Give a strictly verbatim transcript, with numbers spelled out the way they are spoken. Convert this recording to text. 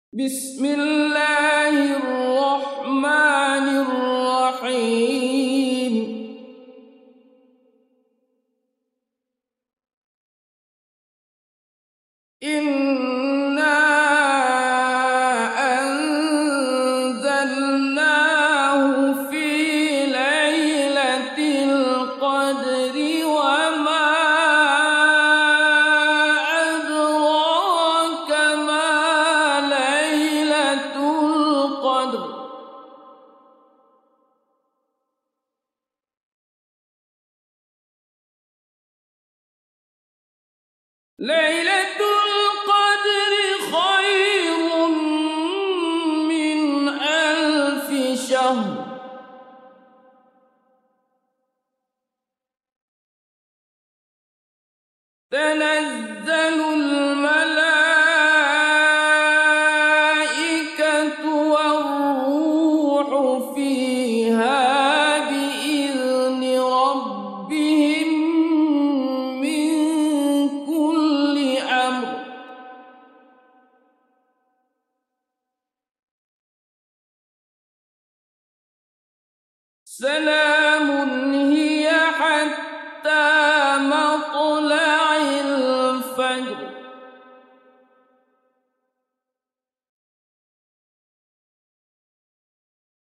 بسم الله الرحمن الرحيم. إنا أنزلناه في ليلة القدر وما أدراك ما ليلة القدر. ليلة القدر خير من ألف شهر. تنزل الملائكة والروح فيها بإذن ربهم من كل أمر. سلام